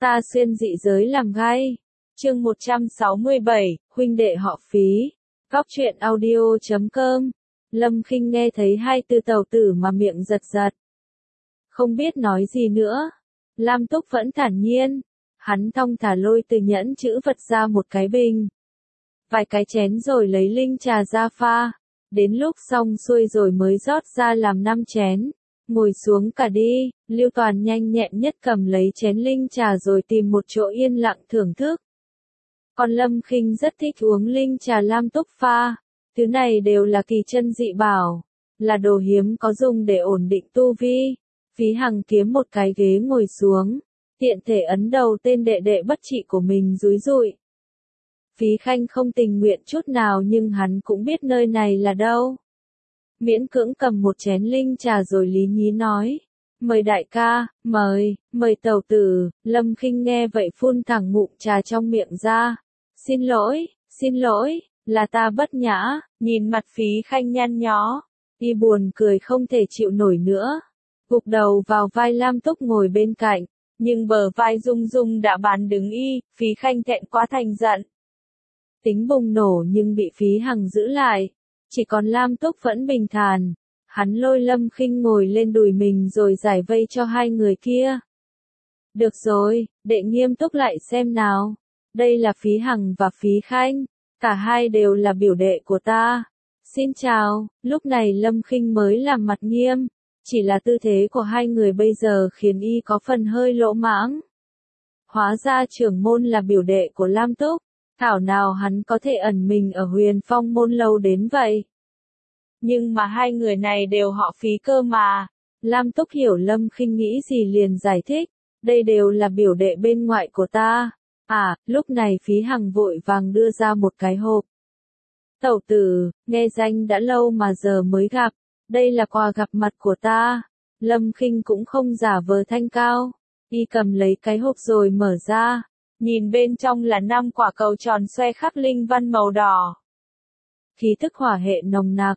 Ta xuyên dị giới làm gay. Chương 167, huynh đệ họ Phí. Góc truyện audio.com. Lâm Khinh nghe thấy hai từ tàu tử mà miệng giật giật. Không biết nói gì nữa. Lam Túc vẫn thản nhiên. Hắn thong thả lôi từ nhẫn chữ vật ra một cái bình. Vài cái chén rồi lấy linh trà ra pha. Đến lúc xong xuôi rồi mới rót ra làm 5 chén. Ngồi xuống cả đi, Lưu Toàn nhanh nhẹn nhất cầm lấy chén linh trà rồi tìm một chỗ yên lặng thưởng thức. Còn Lâm Khinh rất thích uống linh trà Lam Túc pha. Thứ này đều là kỳ chân dị bảo, là đồ hiếm có dùng để ổn định tu vi. Phí Hằng kiếm một cái ghế ngồi xuống, tiện thể ấn đầu tên đệ đệ bất trị của mình dúi dụi. Phí Khanh không tình nguyện chút nào nhưng hắn cũng biết nơi này là đâu. Miễn cưỡng cầm một chén linh trà rồi lý nhí nói. Mời đại ca, mời tàu tử. Lâm Khinh nghe vậy phun thẳng ngụm trà trong miệng ra. Xin lỗi, là ta bất nhã. Nhìn mặt Phí Khanh nhăn nhó, y buồn cười không thể chịu nổi nữa. Gục đầu vào vai Lam Túc ngồi bên cạnh, nhưng bờ vai rung rung đã bán đứng y. Phí Khanh thẹn quá thành giận. Tính bùng nổ nhưng bị Phí Hằng giữ lại. Chỉ còn Lam Túc vẫn bình thản. Hắn lôi Lâm Khinh ngồi lên đùi mình rồi giải vây cho hai người kia. Được rồi, đệ nghiêm túc lại xem nào. Đây là Phí Hằng và Phí Khanh. Cả hai đều là biểu đệ của ta. Xin chào. Lúc này Lâm Khinh mới làm mặt nghiêm. Chỉ là tư thế của hai người bây giờ khiến y có phần hơi lỗ mãng. Hóa ra trưởng môn là biểu đệ của Lam Túc. Thảo nào hắn có thể ẩn mình ở Huyền Phong môn lâu đến vậy. Nhưng mà hai người này đều họ Phí cơ mà. Lam Túc hiểu Lâm Khinh nghĩ gì liền giải thích. Đây đều là biểu đệ bên ngoại của ta. À, lúc này Phí Hằng vội vàng đưa ra một cái hộp. Tẩu tử, nghe danh đã lâu mà giờ mới gặp. Đây là quà gặp mặt của ta. Lâm Khinh cũng không giả vờ thanh cao. Y cầm lấy cái hộp rồi mở ra. Nhìn bên trong là 5 quả cầu tròn xoe khắc linh văn màu đỏ. Khí thức hỏa hệ nồng nặc.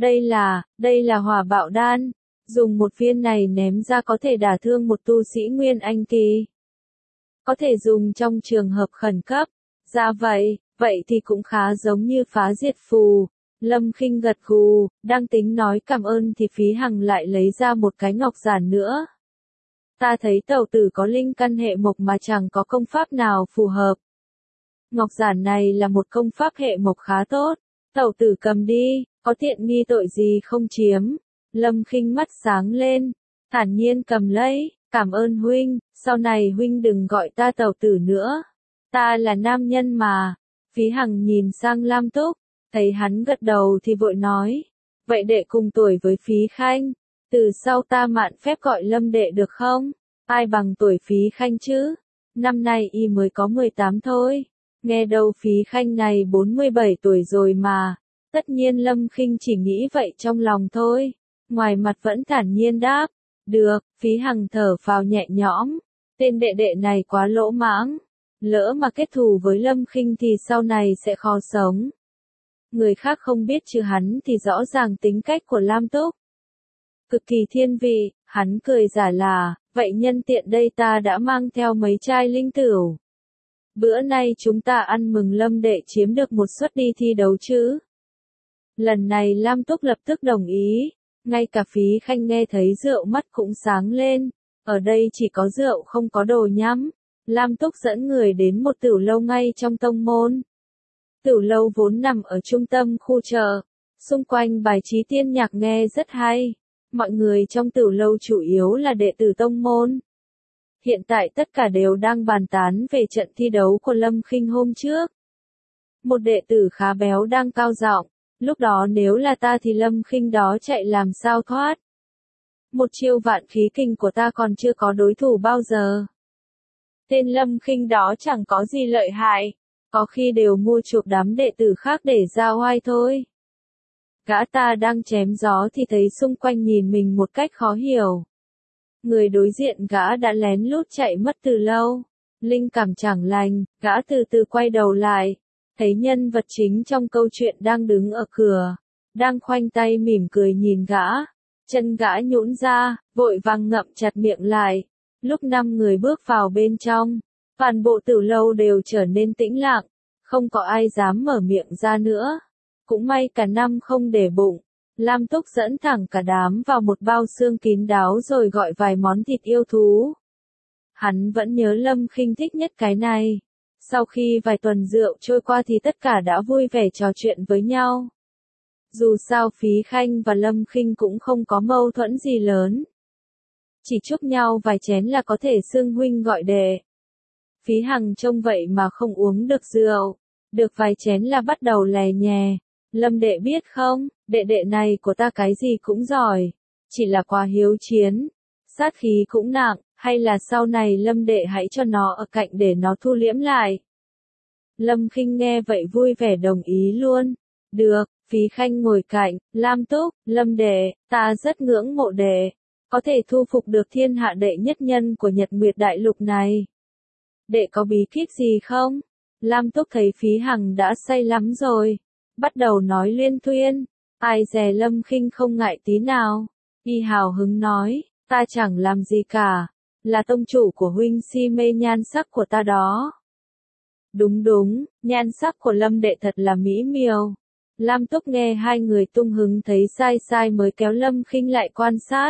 Đây là hỏa bạo đan. Dùng một viên này ném ra có thể đả thương một tu sĩ Nguyên Anh kỳ. Có thể dùng trong trường hợp khẩn cấp. Dạ vậy thì cũng khá giống như phá diệt phù. Lâm Khinh gật gù, đang tính nói cảm ơn thì Phí Hằng lại lấy ra một cái ngọc giản nữa. Ta thấy tẩu tử có linh căn hệ mộc mà chẳng có công pháp nào phù hợp. Ngọc giản này là một công pháp hệ mộc khá tốt. Tẩu tử cầm đi, có tiện nghi tội gì không chiếm. Lâm Khinh mắt sáng lên, thản nhiên cầm lấy, cảm ơn huynh, sau này huynh đừng gọi ta tẩu tử nữa. Ta là nam nhân mà. Phí Hằng nhìn sang Lam Túc, thấy hắn gật đầu thì vội nói. Vậy đệ cùng tuổi với Phí Khanh. Từ sau ta mạn phép gọi Lâm đệ được không? Ai bằng tuổi Phí Khanh chứ? Năm nay y mới có 18 thôi. Nghe đâu Phí Khanh này 47 tuổi rồi mà. Tất nhiên Lâm Khinh chỉ nghĩ vậy trong lòng thôi. Ngoài mặt vẫn thản nhiên đáp. Được, Phí Hằng thở phào nhẹ nhõm. Tên đệ đệ này quá lỗ mãng. Lỡ mà kết thù với Lâm Khinh thì sau này sẽ khó sống. Người khác không biết chứ hắn thì rõ ràng tính cách của Lam Túc. Cực kỳ thiên vị, hắn cười giả là, vậy nhân tiện đây ta đã mang theo mấy chai linh tửu. Bữa nay chúng ta ăn mừng Lâm đệ chiếm được một suất đi thi đấu chứ. Lần này Lam Túc lập tức đồng ý, ngay cả Phí Khanh nghe thấy rượu mắt cũng sáng lên, ở đây chỉ có rượu không có đồ nhắm. Lam Túc dẫn người đến một tửu lâu ngay trong tông môn. Tửu lâu vốn nằm ở trung tâm khu chợ, xung quanh bài trí tiên nhạc nghe rất hay. Mọi người trong tửu lâu chủ yếu là đệ tử tông môn. Hiện tại tất cả đều đang bàn tán về trận thi đấu của Lâm Khinh hôm trước. Một đệ tử khá béo đang cao giọng, lúc đó nếu là ta thì Lâm Khinh đó chạy làm sao thoát. Một chiêu vạn khí kình của ta còn chưa có đối thủ bao giờ. Tên Lâm Khinh đó chẳng có gì lợi hại, có khi đều mua chuộc đám đệ tử khác để ra oai thôi. Gã ta đang chém gió thì thấy xung quanh nhìn mình một cách khó hiểu. Người đối diện gã đã lén lút chạy mất từ lâu. Linh cảm chẳng lành, gã từ từ quay đầu lại. Thấy nhân vật chính trong câu chuyện đang đứng ở cửa. Đang khoanh tay mỉm cười nhìn gã. Chân gã nhũn ra, vội vàng ngậm chặt miệng lại. Lúc 5 người bước vào bên trong, Toàn bộ Tử lâu đều trở nên tĩnh lặng, không có ai dám mở miệng ra nữa. Cũng may cả năm không để bụng. Lam Túc dẫn thẳng cả đám vào một bao xương kín đáo rồi gọi vài món thịt yêu thú. Hắn vẫn nhớ Lâm Khinh thích nhất cái này. Sau khi vài tuần rượu trôi qua thì tất cả đã vui vẻ trò chuyện với nhau. Dù sao Phí Khanh và Lâm Khinh cũng không có mâu thuẫn gì lớn. Chỉ chúc nhau vài chén là có thể xưng huynh gọi đệ. Phí Hằng trông vậy mà không uống được rượu. Được vài chén là bắt đầu lè nhè. Lâm đệ biết không, đệ đệ này của ta cái gì cũng giỏi. Chỉ là quá hiếu chiến. Sát khí cũng nặng, hay là sau này Lâm đệ hãy cho nó ở cạnh để nó thu liễm lại. Lâm Khinh nghe vậy vui vẻ đồng ý luôn. Được, Phí Khanh ngồi cạnh, Lam Túc, Lâm đệ, ta rất ngưỡng mộ đệ. Có thể thu phục được thiên hạ đệ nhất nhân của Nhật Nguyệt Đại Lục này. Đệ có bí kíp gì không? Lam Túc thấy Phí Hằng đã say lắm rồi. Bắt đầu nói liên thuyên. Ai dè Lâm Khinh không ngại tí nào. Y hào hứng nói, ta chẳng làm gì cả. Là tông chủ của huynh si mê nhan sắc của ta đó. Đúng đúng, nhan sắc của Lâm đệ thật là mỹ miều. Lam Túc nghe hai người tung hứng thấy sai sai mới kéo Lâm Khinh lại quan sát.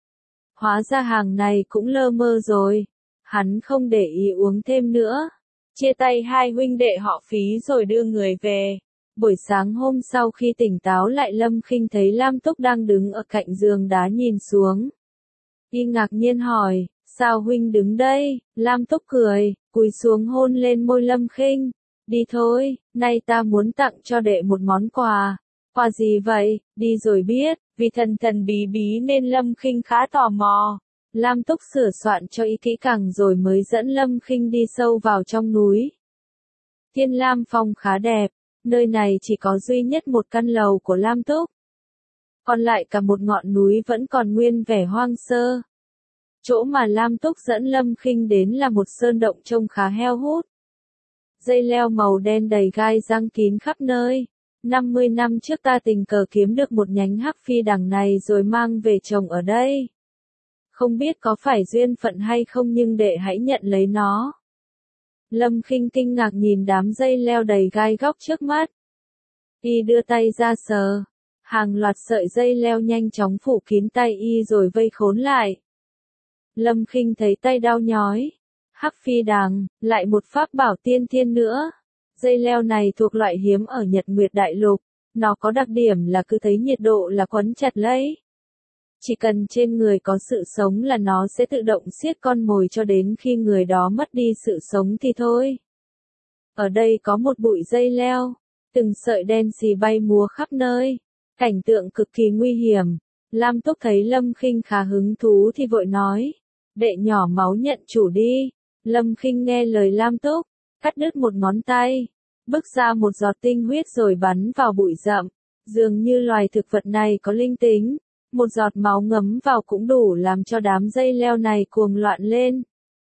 Hóa ra hàng này cũng lơ mơ rồi. Hắn không để ý uống thêm nữa. Chia tay hai huynh đệ họ Phí rồi đưa người về. Buổi sáng hôm sau khi tỉnh táo lại Lâm Khinh thấy Lam Túc đang đứng ở cạnh giường đá nhìn xuống. Y ngạc nhiên hỏi, sao huynh đứng đây? Lam Túc cười, cúi xuống hôn lên môi Lâm Khinh. Đi thôi, nay ta muốn tặng cho đệ một món quà. Quà gì vậy? Đi rồi biết, vì thần thần bí bí nên Lâm Khinh khá tò mò. Lam Túc sửa soạn cho y kỹ càng rồi mới dẫn Lâm Khinh đi sâu vào trong núi. Thiên Lam Phong khá đẹp, nơi này chỉ có duy nhất một căn lầu của Lam Túc. Còn lại cả một ngọn núi vẫn còn nguyên vẻ hoang sơ. Chỗ mà Lam Túc dẫn Lâm Khinh đến là một sơn động trông khá heo hút. Dây leo màu đen đầy gai giăng kín khắp nơi. 50 năm trước ta tình cờ kiếm được một nhánh hắc phi đằng này rồi mang về trồng ở đây. Không biết có phải duyên phận hay không nhưng đệ hãy nhận lấy nó. Lâm Khinh kinh ngạc nhìn đám dây leo đầy gai góc trước mắt. Y đưa tay ra sờ. Hàng loạt sợi dây leo nhanh chóng phủ kín tay y rồi vây khốn lại. Lâm Khinh thấy tay đau nhói. Hắc phi đằng, lại một pháp bảo tiên thiên nữa. Dây leo này thuộc loại hiếm ở Nhật Nguyệt Đại Lục. Nó có đặc điểm là cứ thấy nhiệt độ là quấn chặt lấy. Chỉ cần trên người có sự sống là nó sẽ tự động siết con mồi cho đến khi người đó mất đi sự sống thì thôi. Ở đây có một bụi dây leo. Từng sợi đen xì bay múa khắp nơi. Cảnh tượng cực kỳ nguy hiểm. Lam Túc thấy Lâm Khinh khá hứng thú thì vội nói. Đệ nhỏ máu nhận chủ đi. Lâm Khinh nghe lời Lam Túc. Cắt đứt một ngón tay. Bức ra một giọt tinh huyết rồi bắn vào bụi rậm. Dường như loài thực vật này có linh tính. Một giọt máu ngấm vào cũng đủ làm cho đám dây leo này cuồng loạn lên.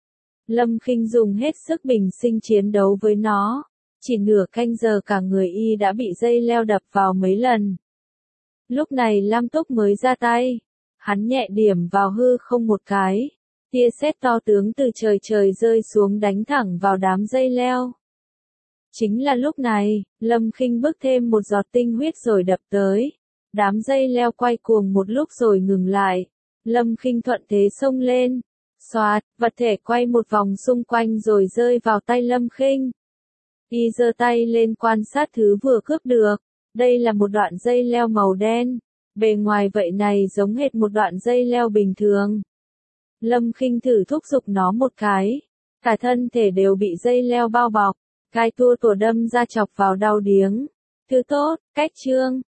Lâm Khinh dùng hết sức bình sinh chiến đấu với nó. Chỉ nửa canh giờ cả người y đã bị dây leo đập vào mấy lần. Lúc này Lam Túc mới ra tay. Hắn nhẹ điểm vào hư không một cái. Tia sét to tướng từ trời trời rơi xuống đánh thẳng vào đám dây leo. Chính là lúc này, Lâm Khinh bước thêm một giọt tinh huyết rồi đập tới. Đám dây leo quay cuồng một lúc rồi ngừng lại. Lâm Khinh thuận thế xông lên. Xoạt, vật thể quay một vòng xung quanh rồi rơi vào tay Lâm Khinh. Y giơ tay lên quan sát thứ vừa cướp được. Đây là một đoạn dây leo màu đen. Bề ngoài vậy này giống hệt một đoạn dây leo bình thường. Lâm Khinh thử thúc giục nó một cái. Cả thân thể đều bị dây leo bao bọc. Gai tua tủa đâm ra chọc vào đau điếng. Thứ tốt, cách chương.